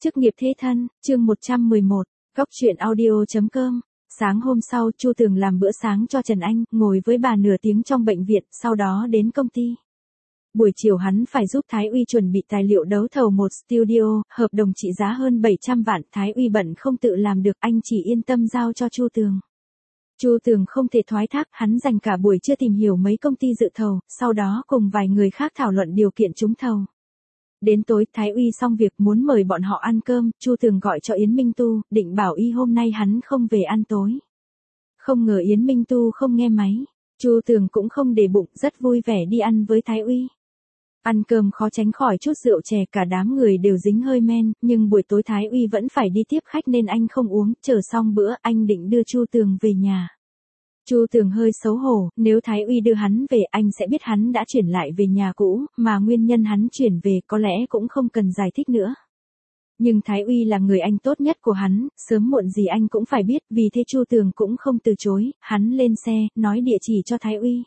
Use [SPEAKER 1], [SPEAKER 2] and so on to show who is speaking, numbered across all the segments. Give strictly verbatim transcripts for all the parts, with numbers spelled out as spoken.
[SPEAKER 1] Chức nghiệp thế thân, chương một trăm mười một, góc truyện audio.com. Sáng hôm sau, Chu Tường làm bữa sáng cho Trần Anh, ngồi với bà nửa tiếng trong bệnh viện, sau đó đến công ty. Buổi chiều hắn phải giúp Thái Uy chuẩn bị tài liệu đấu thầu một studio, hợp đồng trị giá hơn bảy trăm vạn, Thái Uy bận không tự làm được, anh chỉ yên tâm giao cho Chu Tường. Chu Tường không thể thoái thác, hắn dành cả buổi trưa tìm hiểu mấy công ty dự thầu, sau đó cùng vài người khác thảo luận điều kiện trúng thầu. Đến tối, Thái Uy xong việc muốn mời bọn họ ăn cơm, Chu Tường gọi cho Yến Minh Tu, định bảo y hôm nay hắn không về ăn tối. Không ngờ Yến Minh Tu không nghe máy, Chu Tường cũng không để bụng, rất vui vẻ đi ăn với Thái Uy. Ăn cơm khó tránh khỏi chút rượu chè, cả đám người đều dính hơi men, nhưng buổi tối Thái Uy vẫn phải đi tiếp khách nên anh không uống, chờ xong bữa anh định đưa Chu Tường về nhà. Chu Tường hơi xấu hổ, nếu Thái Uy đưa hắn về anh sẽ biết hắn đã chuyển lại về nhà cũ, mà nguyên nhân hắn chuyển về có lẽ cũng không cần giải thích nữa. Nhưng Thái Uy là người anh tốt nhất của hắn, sớm muộn gì anh cũng phải biết, vì thế Chu Tường cũng không từ chối, hắn lên xe, nói địa chỉ cho Thái Uy.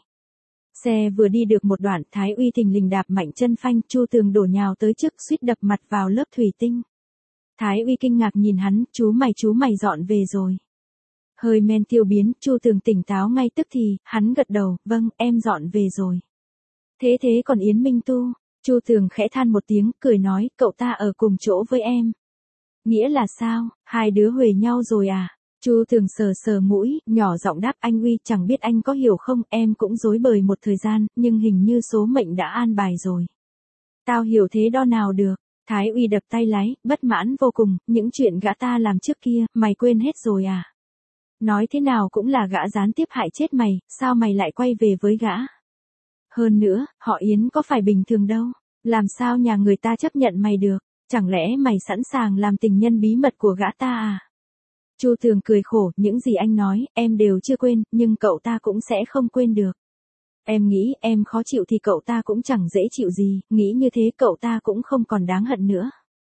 [SPEAKER 1] Xe vừa đi được một đoạn, Thái Uy thình lình đạp mạnh chân phanh, Chu Tường đổ nhào tới trước, suýt đập mặt vào lớp thủy tinh. Thái Uy kinh ngạc nhìn hắn, chú mày chú mày dọn về rồi. Hơi men tiêu biến, Chu Tường tỉnh táo ngay tức thì, hắn gật đầu, vâng, em dọn về rồi. Thế thế còn Yến Minh Tu, Chu Tường khẽ than một tiếng, cười nói, cậu ta ở cùng chỗ với em. Nghĩa là sao, hai đứa huề nhau rồi à? Chu Tường sờ sờ mũi, nhỏ giọng đáp, anh Uy, chẳng biết anh có hiểu không, em cũng rối bời một thời gian, nhưng hình như số mệnh đã an bài rồi. Tao hiểu thế đo nào được. Thái Uy đập tay lái, bất mãn vô cùng, những chuyện gã ta làm trước kia, mày quên hết rồi à? Nói thế nào cũng là gã gián tiếp hại chết mày, sao mày lại quay về với gã? Hơn nữa, họ Yến có phải bình thường đâu, làm sao nhà người ta chấp nhận mày được, chẳng lẽ mày sẵn sàng làm tình nhân bí mật của gã ta à? Chu Tường cười khổ, những gì anh nói, em đều chưa quên, nhưng cậu ta cũng sẽ không quên được. Em nghĩ em khó chịu thì cậu ta cũng chẳng dễ chịu gì, nghĩ như thế cậu ta cũng không còn đáng hận nữa.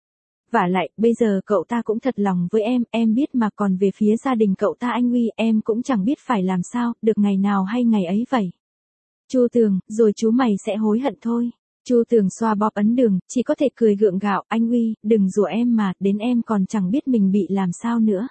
[SPEAKER 1] Vả lại, bây giờ cậu ta cũng thật lòng với em, em biết mà, còn về phía gia đình cậu ta anh Uy, em cũng chẳng biết phải làm sao, được ngày nào hay ngày ấy vậy. Chu Tường, rồi chú mày sẽ hối hận thôi. Chu Tường xoa bóp ấn đường, chỉ có thể cười gượng gạo, anh Uy, đừng rủa em mà, đến em còn chẳng biết mình bị làm sao nữa.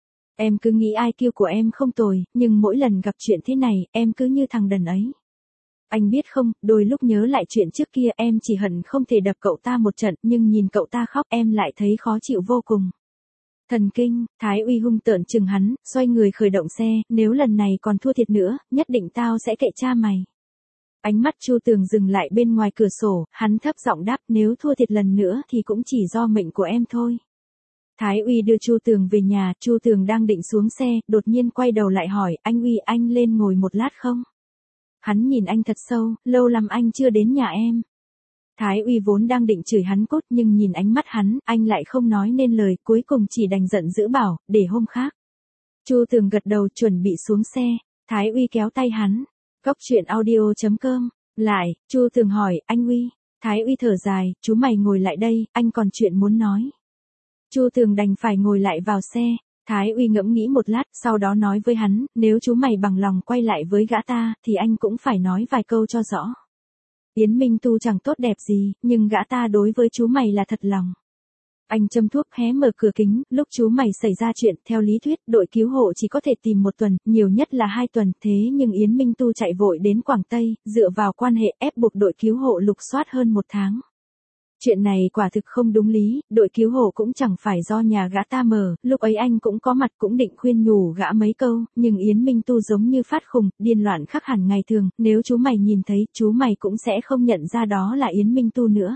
[SPEAKER 1] Em cứ nghĩ i kiu của em không tồi, nhưng mỗi lần gặp chuyện thế này, em cứ như thằng đần ấy. Anh biết không, đôi lúc nhớ lại chuyện trước kia em chỉ hận không thể đập cậu ta một trận, nhưng nhìn cậu ta khóc em lại thấy khó chịu vô cùng. Thần kinh, Thái Uy hung tợn chừng hắn, xoay người khởi động xe, nếu lần này còn thua thiệt nữa, nhất định tao sẽ kệ cha mày. Ánh mắt Chu Tường dừng lại bên ngoài cửa sổ, hắn thấp giọng đáp, nếu thua thiệt lần nữa thì cũng chỉ do mệnh của em thôi. Thái Uy đưa Chu Tường về nhà, Chu Tường đang định xuống xe, đột nhiên quay đầu lại hỏi, anh Uy, anh lên ngồi một lát không? Hắn nhìn anh thật sâu, lâu lắm anh chưa đến nhà em. Thái Uy vốn đang định chửi hắn cốt, nhưng nhìn ánh mắt hắn, anh lại không nói nên lời, cuối cùng chỉ đành giận dữ bảo, để hôm khác. Chu Tường gật đầu chuẩn bị xuống xe, Thái Uy kéo tay hắn. Góc truyện audio.com. Lại, Chu Tường hỏi, anh Uy. Thái Uy thở dài, chú mày ngồi lại đây, anh còn chuyện muốn nói. Chu Tường đành phải ngồi lại vào xe. Thái Uy ngẫm nghĩ một lát, sau đó nói với hắn, nếu chú mày bằng lòng quay lại với gã ta, thì anh cũng phải nói vài câu cho rõ. Yến Minh Tu chẳng tốt đẹp gì, nhưng gã ta đối với chú mày là thật lòng. Anh châm thuốc hé mở cửa kính, lúc chú mày xảy ra chuyện, theo lý thuyết, đội cứu hộ chỉ có thể tìm một tuần, nhiều nhất là hai tuần, thế nhưng Yến Minh Tu chạy vội đến Quảng Tây, dựa vào quan hệ ép buộc đội cứu hộ lục soát hơn một tháng. Chuyện này quả thực không đúng lý, đội cứu hộ cũng chẳng phải do nhà gã ta mở, lúc ấy anh cũng có mặt cũng định khuyên nhủ gã mấy câu, nhưng Yến Minh Tu giống như phát khùng, điên loạn khác hẳn ngày thường, nếu chú mày nhìn thấy, chú mày cũng sẽ không nhận ra đó là Yến Minh Tu nữa.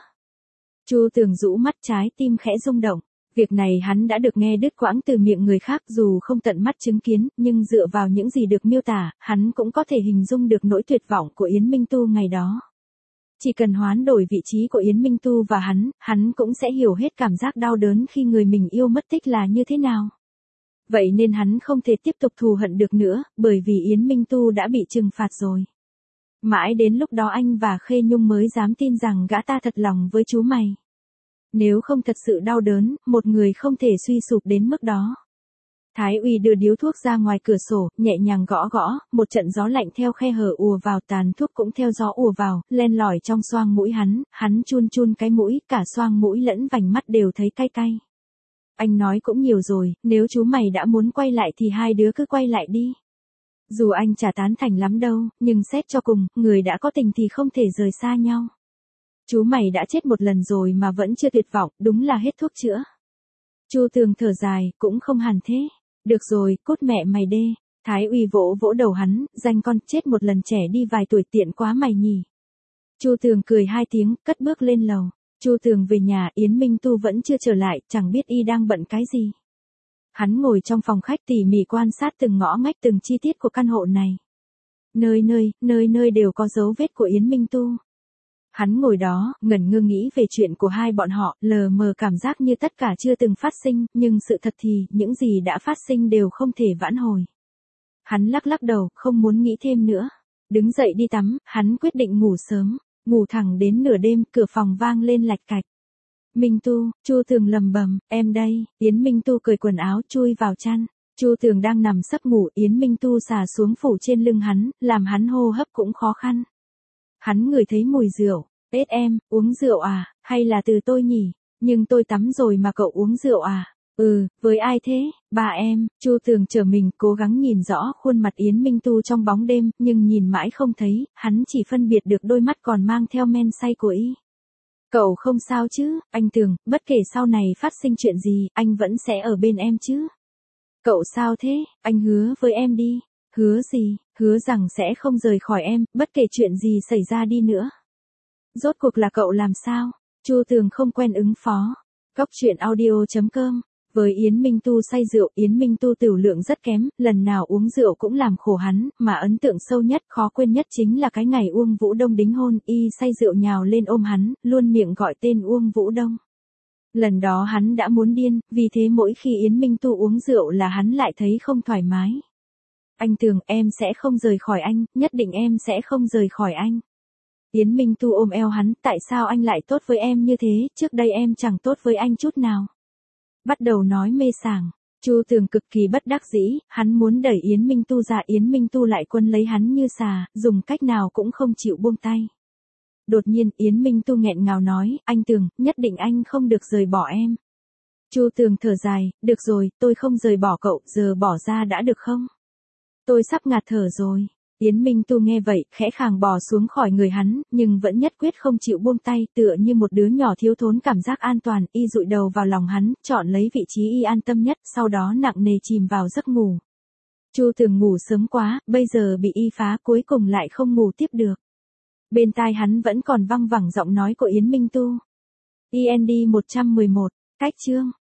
[SPEAKER 1] Chu Tường rũ mắt, trái tim khẽ rung động. Việc này hắn đã được nghe đứt quãng từ miệng người khác, dù không tận mắt chứng kiến, nhưng dựa vào những gì được miêu tả, hắn cũng có thể hình dung được nỗi tuyệt vọng của Yến Minh Tu ngày đó. Chỉ cần hoán đổi vị trí của Yến Minh Tu và hắn, hắn cũng sẽ hiểu hết cảm giác đau đớn khi người mình yêu mất tích là như thế nào. Vậy nên hắn không thể tiếp tục thù hận được nữa, bởi vì Yến Minh Tu đã bị trừng phạt rồi. Mãi đến lúc đó anh và Khê Nhung mới dám tin rằng gã ta thật lòng với chú mày. Nếu không thật sự đau đớn, một người không thể suy sụp đến mức đó. Thái Uy đưa điếu thuốc ra ngoài cửa sổ, nhẹ nhàng gõ gõ, một trận gió lạnh theo khe hở ùa vào, tàn thuốc cũng theo gió ùa vào, len lỏi trong xoang mũi hắn, hắn chun chun cái mũi, cả xoang mũi lẫn vành mắt đều thấy cay cay. Anh nói cũng nhiều rồi, nếu chú mày đã muốn quay lại thì hai đứa cứ quay lại đi. Dù anh chả tán thành lắm đâu, nhưng xét cho cùng, người đã có tình thì không thể rời xa nhau. Chú mày đã chết một lần rồi mà vẫn chưa tuyệt vọng, đúng là hết thuốc chữa. Chu Tường thở dài, cũng không hẳn thế. Được rồi, cút mẹ mày đê. Thái Uy vỗ vỗ đầu hắn, danh con chết một lần trẻ đi vài tuổi tiện quá mày nhỉ. Chu Tường cười hai tiếng, cất bước lên lầu. Chu Tường về nhà, Yến Minh Tu vẫn chưa trở lại, chẳng biết y đang bận cái gì. Hắn ngồi trong phòng khách tỉ mỉ quan sát từng ngõ ngách từng chi tiết của căn hộ này. Nơi nơi, nơi nơi đều có dấu vết của Yến Minh Tu. Hắn ngồi đó, ngẩn ngơ nghĩ về chuyện của hai bọn họ, lờ mờ cảm giác như tất cả chưa từng phát sinh, nhưng sự thật thì, những gì đã phát sinh đều không thể vãn hồi. Hắn lắc lắc đầu, không muốn nghĩ thêm nữa. Đứng dậy đi tắm, hắn quyết định ngủ sớm, ngủ thẳng đến nửa đêm, cửa phòng vang lên lạch cạch. Minh Tu, Chu Tường lầm bầm, em đây. Yến Minh Tu cởi quần áo, chui vào chăn. Chu Tường đang nằm sấp ngủ, Yến Minh Tu xà xuống phủ trên lưng hắn, làm hắn hô hấp cũng khó khăn. Hắn ngửi thấy mùi rượu. Ết em, uống rượu à, hay là từ tôi nhỉ? Nhưng tôi tắm rồi mà cậu uống rượu à? Ừ, với ai thế? Bà em. Chu Tường trở mình, cố gắng nhìn rõ khuôn mặt Yến Minh Tu trong bóng đêm, nhưng nhìn mãi không thấy, hắn chỉ phân biệt được đôi mắt còn mang theo men say của y. Cậu không sao chứ, anh Tường, bất kể sau này phát sinh chuyện gì, anh vẫn sẽ ở bên em chứ. Cậu sao thế, anh hứa với em đi. Hứa gì? Hứa rằng sẽ không rời khỏi em, bất kể chuyện gì xảy ra đi nữa. Rốt cuộc là cậu làm sao? Chu Tường không quen ứng phó. Góc truyện audio chấm com. Với Yến Minh Tu say rượu, Yến Minh Tu tửu lượng rất kém, lần nào uống rượu cũng làm khổ hắn, mà ấn tượng sâu nhất, khó quên nhất chính là cái ngày Uông Vũ Đông đính hôn, y say rượu nhào lên ôm hắn, luôn miệng gọi tên Uông Vũ Đông. Lần đó hắn đã muốn điên, vì thế mỗi khi Yến Minh Tu uống rượu là hắn lại thấy không thoải mái. Anh Tường, em sẽ không rời khỏi anh, nhất định em sẽ không rời khỏi anh. Yến Minh Tu ôm eo hắn, tại sao anh lại tốt với em như thế, trước đây em chẳng tốt với anh chút nào. Bắt đầu nói mê sảng. Chu Tường cực kỳ bất đắc dĩ, hắn muốn đẩy Yến Minh Tu ra, Yến Minh Tu lại quấn lấy hắn như xà, dùng cách nào cũng không chịu buông tay. Đột nhiên Yến Minh Tu nghẹn ngào nói, anh Tường, nhất định anh không được rời bỏ em. Chu Tường thở dài, được rồi, tôi không rời bỏ cậu, giờ bỏ ra đã được không? Tôi sắp ngạt thở rồi. Yến Minh Tu nghe vậy, khẽ khàng bò xuống khỏi người hắn, nhưng vẫn nhất quyết không chịu buông tay, tựa như một đứa nhỏ thiếu thốn cảm giác an toàn, y dụi đầu vào lòng hắn, chọn lấy vị trí y an tâm nhất, sau đó nặng nề chìm vào giấc ngủ. Chu Tường ngủ sớm quá, bây giờ bị y phá, cuối cùng lại không ngủ tiếp được. Bên tai hắn vẫn còn văng vẳng giọng nói của Yến Minh Tu. i en đê một trăm mười một, cách chương